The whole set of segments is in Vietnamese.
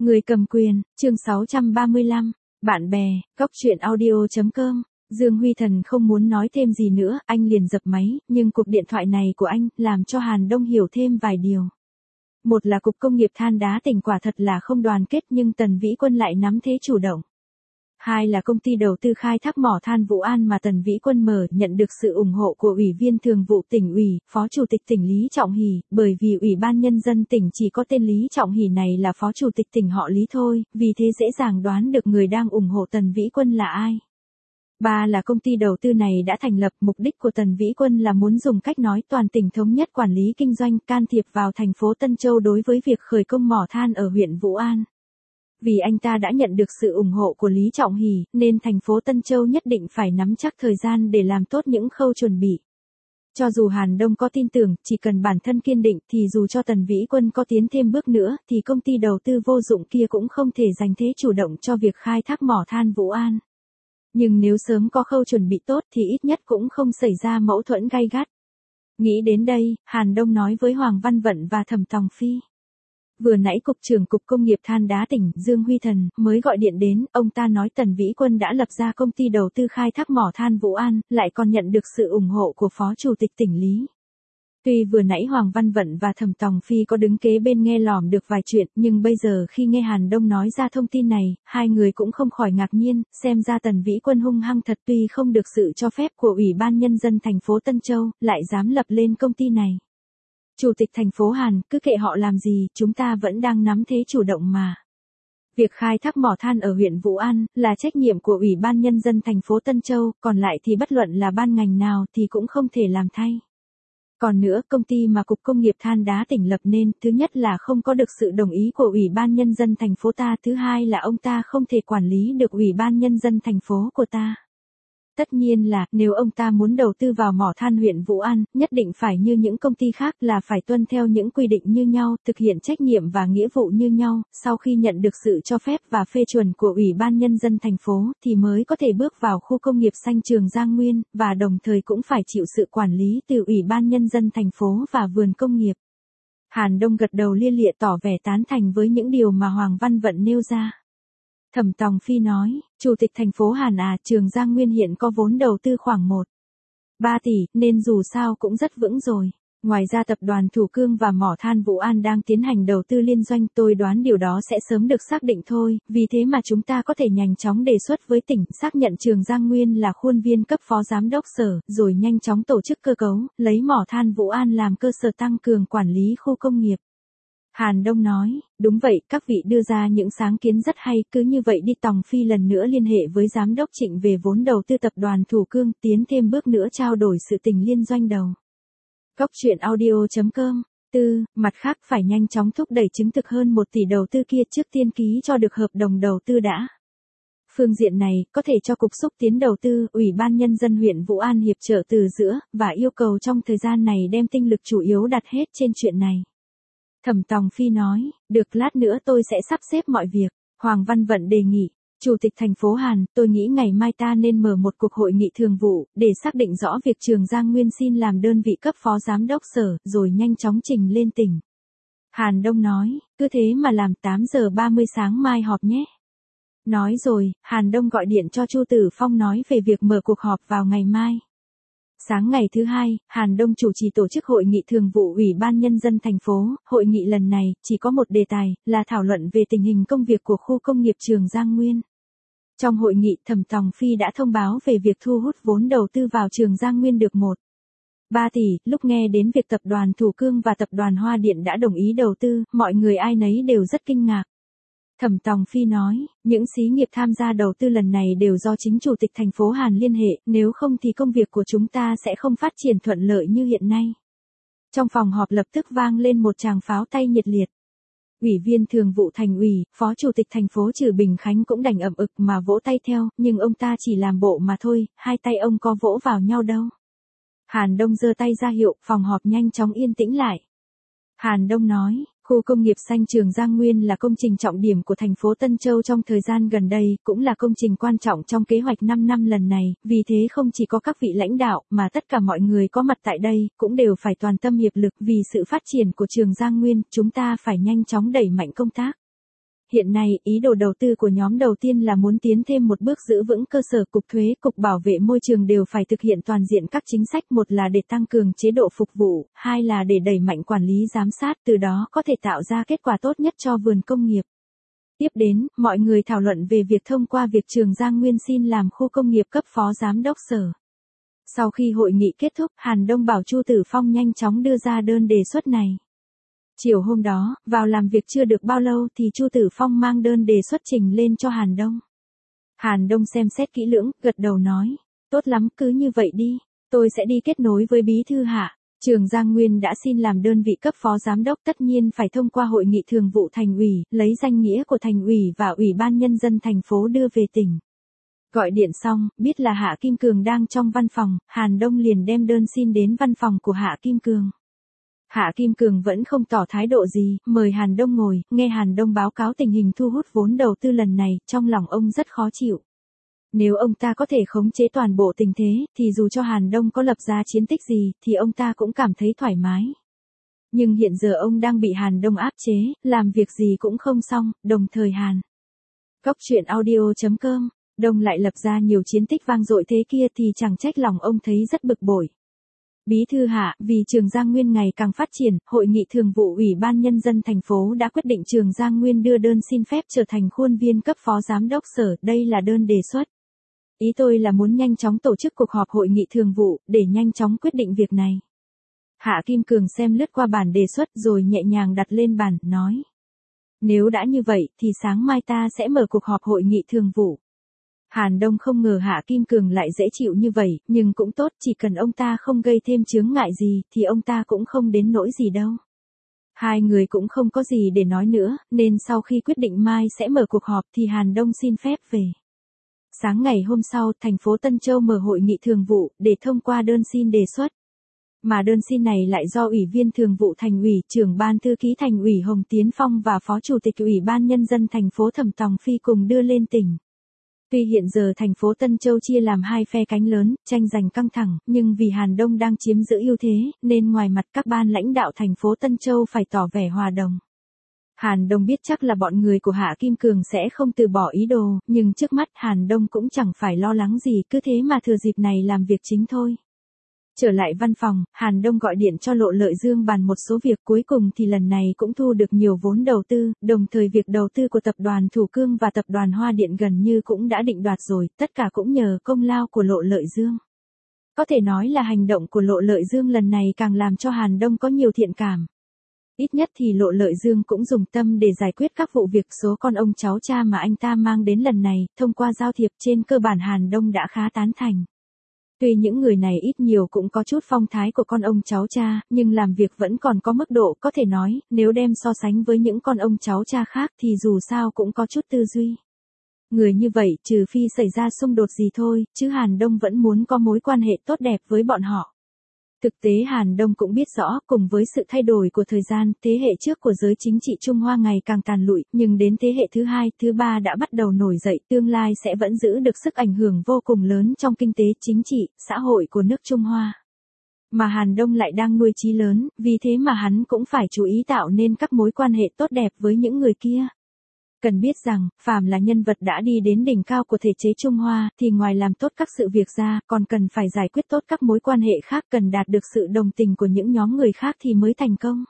Người cầm quyền, chương 635, bạn bè, góc truyện audio.com. Dương Huy Thần không muốn nói thêm gì nữa, anh liền dập máy, nhưng cuộc điện thoại này của anh làm cho Hàn Đông hiểu thêm vài điều. Một là Cục Công nghiệp Than đá tỉnh quả thật là không đoàn kết nhưng Tần Vĩ Quân lại nắm thế chủ động. Hai là công ty đầu tư khai thác mỏ than Vũ An mà Tần Vĩ Quân mở nhận được sự ủng hộ của Ủy viên Thường vụ tỉnh ủy, Phó Chủ tịch tỉnh Lý Trọng Hỷ, bởi vì Ủy ban Nhân dân tỉnh chỉ có tên Lý Trọng Hỷ này là Phó Chủ tịch tỉnh họ Lý thôi, vì thế dễ dàng đoán được người đang ủng hộ Tần Vĩ Quân là ai. Ba là công ty đầu tư này đã thành lập, mục đích của Tần Vĩ Quân là muốn dùng cách nói toàn tỉnh thống nhất quản lý kinh doanh, can thiệp vào thành phố Tân Châu đối với việc khởi công mỏ than ở huyện Vũ An. Vì anh ta đã nhận được sự ủng hộ của Lý Trọng Hỷ, nên thành phố Tân Châu nhất định phải nắm chắc thời gian để làm tốt những khâu chuẩn bị. Cho dù Hàn Đông có tin tưởng, chỉ cần bản thân kiên định thì dù cho Tần Vĩ Quân có tiến thêm bước nữa thì công ty đầu tư vô dụng kia cũng không thể giành thế chủ động cho việc khai thác mỏ than Vũ An. Nhưng nếu sớm có khâu chuẩn bị tốt thì ít nhất cũng không xảy ra mâu thuẫn gay gắt. Nghĩ đến đây, Hàn Đông nói với Hoàng Văn Vận và Thẩm Tòng Phi. Vừa nãy Cục trưởng Cục Công nghiệp Than đá tỉnh, Dương Huy Thần, mới gọi điện đến, ông ta nói Tần Vĩ Quân đã lập ra công ty đầu tư khai thác mỏ than Vũ An, lại còn nhận được sự ủng hộ của Phó Chủ tịch tỉnh Lý. Tuy vừa nãy Hoàng Văn Vận và Thẩm Tòng Phi có đứng kế bên nghe lỏm được vài chuyện, nhưng bây giờ khi nghe Hàn Đông nói ra thông tin này, hai người cũng không khỏi ngạc nhiên, xem ra Tần Vĩ Quân hung hăng thật, tuy không được sự cho phép của Ủy ban Nhân dân thành phố Tân Châu, lại dám lập lên công ty này. Chủ tịch thành phố Hàn, cứ kệ họ làm gì, chúng ta vẫn đang nắm thế chủ động mà. Việc khai thác mỏ than ở huyện Vũ An là trách nhiệm của Ủy ban Nhân dân thành phố Tân Châu, còn lại thì bất luận là ban ngành nào thì cũng không thể làm thay. Còn nữa, công ty mà Cục Công nghiệp Than đá tỉnh lập nên, thứ nhất là không có được sự đồng ý của Ủy ban Nhân dân thành phố ta, thứ hai là ông ta không thể quản lý được Ủy ban Nhân dân thành phố của ta. Tất nhiên là, nếu ông ta muốn đầu tư vào mỏ than huyện Vũ An, nhất định phải như những công ty khác là phải tuân theo những quy định như nhau, thực hiện trách nhiệm và nghĩa vụ như nhau, sau khi nhận được sự cho phép và phê chuẩn của Ủy ban Nhân dân thành phố, thì mới có thể bước vào khu công nghiệp xanh Trường Giang Nguyên, và đồng thời cũng phải chịu sự quản lý từ Ủy ban Nhân dân thành phố và vườn công nghiệp. Hàn Đông gật đầu lia lịa tỏ vẻ tán thành với những điều mà Hoàng Văn Vận nêu ra. Thẩm Tòng Phi nói, Chủ tịch thành phố Hàn à, Trường Giang Nguyên hiện có vốn đầu tư khoảng 1,3 tỷ, nên dù sao cũng rất vững rồi. Ngoài ra tập đoàn Thủ Cương và mỏ than Vũ An đang tiến hành đầu tư liên doanh, tôi đoán điều đó sẽ sớm được xác định thôi, vì thế mà chúng ta có thể nhanh chóng đề xuất với tỉnh, xác nhận Trường Giang Nguyên là khuôn viên cấp phó giám đốc sở, rồi nhanh chóng tổ chức cơ cấu, lấy mỏ than Vũ An làm cơ sở tăng cường quản lý khu công nghiệp. Hàn Đông nói, đúng vậy, các vị đưa ra những sáng kiến rất hay, cứ như vậy đi. Tòng Phi lần nữa liên hệ với Giám đốc Trịnh về vốn đầu tư tập đoàn Thủ Cương, tiến thêm bước nữa trao đổi sự tình liên doanh đầu. Góc truyện audio.com. Mặt khác phải nhanh chóng thúc đẩy chứng thực hơn 1 tỷ đầu tư kia trước tiên ký cho được hợp đồng đầu tư đã. Phương diện này, có thể cho Cục Xúc tiến Đầu tư, Ủy ban Nhân dân huyện Vũ An hiệp trợ từ giữa, và yêu cầu trong thời gian này đem tinh lực chủ yếu đặt hết trên chuyện này. Thẩm Tòng Phi nói, được, lát nữa tôi sẽ sắp xếp mọi việc. Hoàng Văn Vận đề nghị, Chủ tịch thành phố Hàn, tôi nghĩ ngày mai ta nên mở một cuộc hội nghị thường vụ, để xác định rõ việc Trường Giang Nguyên xin làm đơn vị cấp phó giám đốc sở, rồi nhanh chóng trình lên tỉnh. Hàn Đông nói, cứ thế mà làm, 8 giờ 30 sáng mai họp nhé. Nói rồi, Hàn Đông gọi điện cho Chu Tử Phong nói về việc mở cuộc họp vào ngày mai. Sáng ngày thứ hai, Hàn Đông chủ trì tổ chức hội nghị thường vụ Ủy ban Nhân dân thành phố. Hội nghị lần này chỉ có một đề tài là thảo luận về tình hình công việc của khu công nghiệp Trường Giang Nguyên. Trong hội nghị, Thẩm Tòng Phi đã thông báo về việc thu hút vốn đầu tư vào Trường Giang Nguyên được 1,3 tỷ. Lúc nghe đến việc tập đoàn Thủ Cương và tập đoàn Hoa Điện đã đồng ý đầu tư, mọi người ai nấy đều rất kinh ngạc. Thẩm Tòng Phi nói, những xí nghiệp tham gia đầu tư lần này đều do chính Chủ tịch thành phố Hàn liên hệ, nếu không thì công việc của chúng ta sẽ không phát triển thuận lợi như hiện nay. Trong phòng họp lập tức vang lên một tràng pháo tay nhiệt liệt. Ủy viên Thường vụ Thành ủy, Phó Chủ tịch thành phố Trử Bình Khánh cũng đành ậm ực mà vỗ tay theo, nhưng ông ta chỉ làm bộ mà thôi, hai tay ông có vỗ vào nhau đâu. Hàn Đông giơ tay ra hiệu, phòng họp nhanh chóng yên tĩnh lại. Hàn Đông nói, khu công nghiệp xanh Trường Giang Nguyên là công trình trọng điểm của thành phố Tân Châu trong thời gian gần đây, cũng là công trình quan trọng trong kế hoạch 5 năm lần này, vì thế không chỉ có các vị lãnh đạo, mà tất cả mọi người có mặt tại đây, cũng đều phải toàn tâm hiệp lực vì sự phát triển của Trường Giang Nguyên, chúng ta phải nhanh chóng đẩy mạnh công tác. Hiện nay, ý đồ đầu tư của nhóm đầu tiên là muốn tiến thêm một bước giữ vững cơ sở. Cục thuế, Cục Bảo vệ môi trường đều phải thực hiện toàn diện các chính sách, một là để tăng cường chế độ phục vụ, hai là để đẩy mạnh quản lý giám sát, từ đó có thể tạo ra kết quả tốt nhất cho vườn công nghiệp. Tiếp đến, mọi người thảo luận về việc thông qua việc Trường Giang Nguyên xin làm khu công nghiệp cấp phó giám đốc sở. Sau khi hội nghị kết thúc, Hàn Đông bảo Chu Tử Phong nhanh chóng đưa ra đơn đề xuất này. Chiều hôm đó, vào làm việc chưa được bao lâu thì Chu Tử Phong mang đơn đề xuất trình lên cho Hàn Đông. Hàn Đông xem xét kỹ lưỡng, gật đầu nói, tốt lắm, cứ như vậy đi, tôi sẽ đi kết nối với bí thư Hạ. Trường Giang Nguyên đã xin làm đơn vị cấp phó giám đốc, tất nhiên phải thông qua hội nghị thường vụ thành ủy, lấy danh nghĩa của thành ủy và ủy ban nhân dân thành phố đưa về tỉnh. Gọi điện xong, biết là Hạ Kim Cường đang trong văn phòng, Hàn Đông liền đem đơn xin đến văn phòng của Hạ Kim Cường. Hạ Kim Cường vẫn không tỏ thái độ gì, mời Hàn Đông ngồi, nghe Hàn Đông báo cáo tình hình thu hút vốn đầu tư lần này, trong lòng ông rất khó chịu. Nếu ông ta có thể khống chế toàn bộ tình thế, thì dù cho Hàn Đông có lập ra chiến tích gì, thì ông ta cũng cảm thấy thoải mái. Nhưng hiện giờ ông đang bị Hàn Đông áp chế, làm việc gì cũng không xong, đồng thời Cóc truyện audio.com, Đông lại lập ra nhiều chiến tích vang dội thế kia thì chẳng trách lòng ông thấy rất bực bội. Bí thư Hạ, vì Trường Giang Nguyên ngày càng phát triển, hội nghị thường vụ Ủy ban Nhân dân thành phố đã quyết định Trường Giang Nguyên đưa đơn xin phép trở thành khuôn viên cấp phó giám đốc sở, đây là đơn đề xuất. Ý tôi là muốn nhanh chóng tổ chức cuộc họp hội nghị thường vụ, để nhanh chóng quyết định việc này. Hạ Kim Cường xem lướt qua bản đề xuất rồi nhẹ nhàng đặt lên bàn, nói. Nếu đã như vậy, thì sáng mai ta sẽ mở cuộc họp hội nghị thường vụ. Hàn Đông không ngờ Hạ Kim Cường lại dễ chịu như vậy, nhưng cũng tốt, chỉ cần ông ta không gây thêm chướng ngại gì, thì ông ta cũng không đến nỗi gì đâu. Hai người cũng không có gì để nói nữa, nên sau khi quyết định mai sẽ mở cuộc họp thì Hàn Đông xin phép về. Sáng ngày hôm sau, thành phố Tân Châu mở hội nghị thường vụ, để thông qua đơn xin đề xuất. Mà đơn xin này lại do Ủy viên Thường vụ Thành ủy, Trưởng ban Thư ký Thành ủy Hồng Tiến Phong và Phó Chủ tịch Ủy ban Nhân dân thành phố Thẩm Tòng Phi cùng đưa lên tỉnh. Tuy hiện giờ thành phố Tân Châu chia làm hai phe cánh lớn, tranh giành căng thẳng, nhưng vì Hàn Đông đang chiếm giữ ưu thế, nên ngoài mặt các ban lãnh đạo thành phố Tân Châu phải tỏ vẻ hòa đồng. Hàn Đông biết chắc là bọn người của Hạ Kim Cường sẽ không từ bỏ ý đồ, nhưng trước mắt Hàn Đông cũng chẳng phải lo lắng gì, cứ thế mà thừa dịp này làm việc chính thôi. Trở lại văn phòng, Hàn Đông gọi điện cho Lộ Lợi Dương bàn một số việc, cuối cùng thì lần này cũng thu được nhiều vốn đầu tư, đồng thời việc đầu tư của tập đoàn Thủ Cương và tập đoàn Hoa Điện gần như cũng đã định đoạt rồi, tất cả cũng nhờ công lao của Lộ Lợi Dương. Có thể nói là hành động của Lộ Lợi Dương lần này càng làm cho Hàn Đông có nhiều thiện cảm. Ít nhất thì Lộ Lợi Dương cũng dùng tâm để giải quyết các vụ việc số con ông cháu cha mà anh ta mang đến lần này, thông qua giao thiệp trên cơ bản Hàn Đông đã khá tán thành. Tuy những người này ít nhiều cũng có chút phong thái của con ông cháu cha, nhưng làm việc vẫn còn có mức độ, có thể nói, nếu đem so sánh với những con ông cháu cha khác thì dù sao cũng có chút tư duy. Người như vậy, trừ phi xảy ra xung đột gì thôi, chứ Hàn Đông vẫn muốn có mối quan hệ tốt đẹp với bọn họ. Thực tế Hàn Đông cũng biết rõ, cùng với sự thay đổi của thời gian, thế hệ trước của giới chính trị Trung Hoa ngày càng tàn lụi, nhưng đến thế hệ thứ hai, thứ ba đã bắt đầu nổi dậy, tương lai sẽ vẫn giữ được sức ảnh hưởng vô cùng lớn trong kinh tế, chính trị, xã hội của nước Trung Hoa. Mà Hàn Đông lại đang nuôi chí lớn, vì thế mà hắn cũng phải chú ý tạo nên các mối quan hệ tốt đẹp với những người kia. Cần biết rằng, phàm là nhân vật đã đi đến đỉnh cao của thể chế Trung Hoa, thì ngoài làm tốt các sự việc ra, còn cần phải giải quyết tốt các mối quan hệ khác, cần đạt được sự đồng tình của những nhóm người khác thì mới thành công.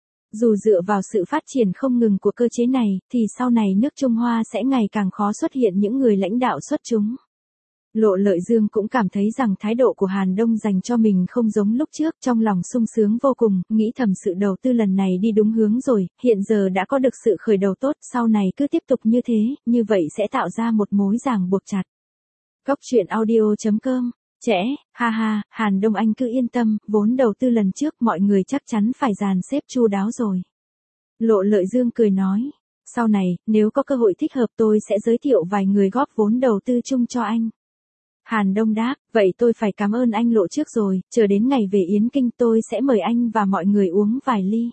Dù dựa vào sự phát triển không ngừng của cơ chế này, thì sau này nước Trung Hoa sẽ ngày càng khó xuất hiện những người lãnh đạo xuất chúng. Lộ Lợi Dương cũng cảm thấy rằng thái độ của Hàn Đông dành cho mình không giống lúc trước, trong lòng sung sướng vô cùng, nghĩ thầm sự đầu tư lần này đi đúng hướng rồi, hiện giờ đã có được sự khởi đầu tốt, sau này cứ tiếp tục như thế, như vậy sẽ tạo ra một mối ràng buộc chặt. Cóc truyện audio.com, ha ha, Hàn Đông anh cứ yên tâm, vốn đầu tư lần trước mọi người chắc chắn phải dàn xếp chu đáo rồi. Lộ Lợi Dương cười nói, sau này, nếu có cơ hội thích hợp tôi sẽ giới thiệu vài người góp vốn đầu tư chung cho anh. Hàn Đông đáp, vậy tôi phải cảm ơn anh Lộ trước rồi, chờ đến ngày về Yến Kinh tôi sẽ mời anh và mọi người uống vài ly.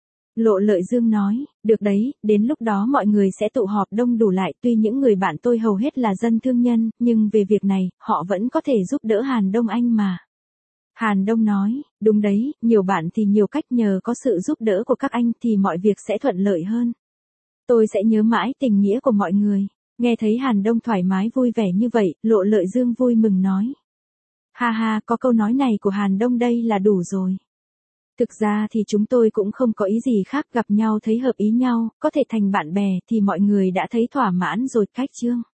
Lộ Lợi Dương nói, được đấy, đến lúc đó mọi người sẽ tụ họp đông đủ lại, tuy những người bạn tôi hầu hết là dân thương nhân, nhưng về việc này, họ vẫn có thể giúp đỡ Hàn Đông anh mà. Hàn Đông nói, đúng đấy, nhiều bạn thì nhiều cách, nhờ có sự giúp đỡ của các anh thì mọi việc sẽ thuận lợi hơn. Tôi sẽ nhớ mãi tình nghĩa của mọi người. Nghe thấy Hàn Đông thoải mái vui vẻ như vậy, Lộ Lợi Dương vui mừng nói. Ha ha, có câu nói này của Hàn Đông đây là đủ rồi. Thực ra thì chúng tôi cũng không có ý gì khác, gặp nhau thấy hợp ý nhau, có thể thành bạn bè thì mọi người đã thấy thỏa mãn rồi. Khách Trương.